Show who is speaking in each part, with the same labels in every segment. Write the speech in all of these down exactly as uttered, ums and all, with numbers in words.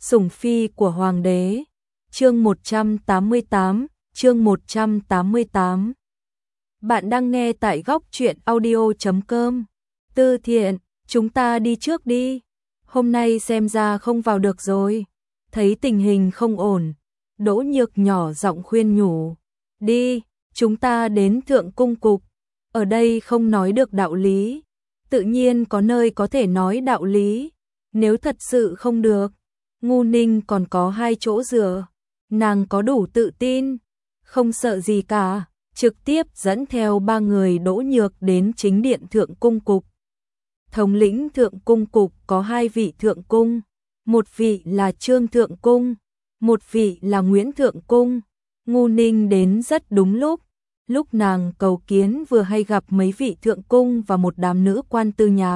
Speaker 1: Sủng phi của hoàng đế. Chương một trăm tám mươi tám, chương một trăm tám mươi tám. Bạn đang nghe tại góc truyện audio chấm com. Tư Thiện, chúng ta đi trước đi. Hôm nay xem ra không vào được rồi. Thấy tình hình không ổn, Đỗ Nhược nhỏ giọng khuyên nhủ. Đi, chúng ta đến Thượng Cung Cục. Ở đây không nói được đạo lý. Tự nhiên có nơi có thể nói đạo lý. Nếu thật sự không được, Ngu Ninh còn có hai chỗ dựa. Nàng có đủ tự tin, không sợ gì cả, trực tiếp dẫn theo ba người Đỗ Nhược đến chính điện Thượng Cung Cục. Thống lĩnh Thượng Cung Cục có hai vị Thượng Cung, một vị là Trương Thượng Cung, một vị là Nguyễn Thượng Cung. Ngu Ninh đến rất đúng lúc, lúc nàng cầu kiến vừa hay gặp mấy vị Thượng Cung và một đám nữ quan tư nhạc.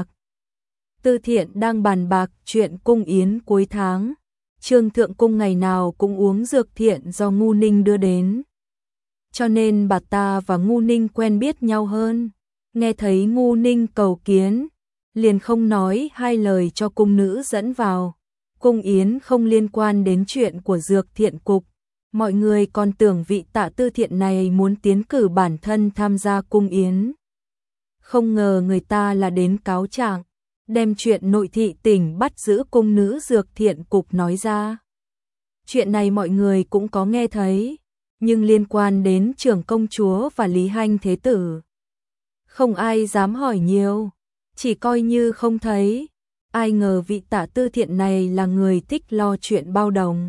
Speaker 1: Tư Thiện đang bàn bạc chuyện cung yến cuối tháng. Trương Thượng Cung ngày nào cũng uống dược thiện do Ngu Ninh đưa đến. Cho nên bà ta và Ngu Ninh quen biết nhau hơn. Nghe thấy Ngu Ninh cầu kiến, liền không nói hai lời cho cung nữ dẫn vào. Cung yến không liên quan đến chuyện của dược thiện cục. Mọi người còn tưởng vị Tạ Tư Thiện này muốn tiến cử bản thân tham gia cung yến. Không ngờ người ta là đến cáo trạng, đem chuyện nội thị tỉnh bắt giữ cung nữ dược thiện cục nói ra. Chuyện này mọi người cũng có nghe thấy, nhưng liên quan đến trưởng công chúa và Lý Hanh Thế Tử. Không ai dám hỏi nhiều, chỉ coi như không thấy. Ai ngờ vị Tạ Tư Thiện này là người thích lo chuyện bao đồng.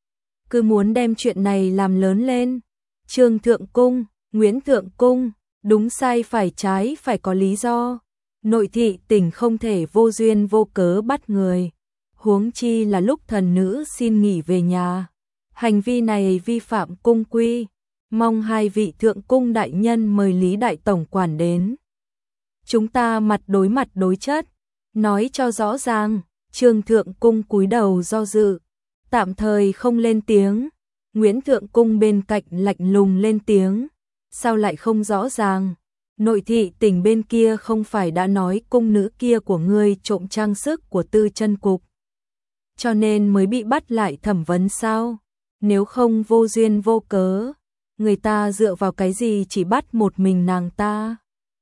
Speaker 1: Cứ muốn đem chuyện này làm lớn lên. Trương Thượng Cung, Nguyễn Thượng Cung, đúng sai phải trái phải có lý do. Nội thị tỉnh không thể vô duyên vô cớ bắt người. Huống chi là lúc thần nữ xin nghỉ về nhà. Hành vi này vi phạm cung quy. Mong hai vị Thượng Cung đại nhân mời Lý Đại Tổng quản đến. Chúng ta mặt đối mặt đối chất, nói cho rõ ràng. Trương Thượng Cung cúi đầu do dự, tạm thời không lên tiếng. Nguyễn Thượng Cung bên cạnh lạnh lùng lên tiếng. Sao lại không rõ ràng? Nội thị tỉnh bên kia không phải đã nói cung nữ kia của ngươi trộm trang sức của Tư Chân Cục, cho nên mới bị bắt lại thẩm vấn sao? Nếu không vô duyên vô cớ, người ta dựa vào cái gì chỉ bắt một mình nàng ta?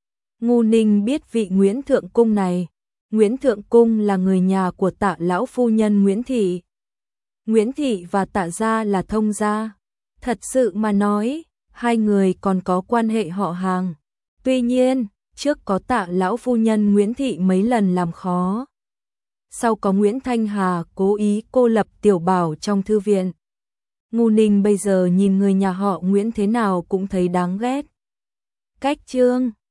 Speaker 1: Ngu Ninh biết vị Nguyễn Thượng Cung này. Nguyễn Thượng Cung là người nhà của Tạ lão phu nhân Nguyễn Thị. Nguyễn Thị và Tạ gia là thông gia. Thật sự mà nói, hai người còn có quan hệ họ hàng. Tuy nhiên, trước có Tạ lão phu nhân Nguyễn Thị mấy lần làm khó. Sau có Nguyễn Thanh Hà cố ý cô lập Tiểu Bảo trong thư viện. Ngu Ninh bây giờ nhìn người nhà họ Nguyễn thế nào cũng thấy đáng ghét. Cách Trương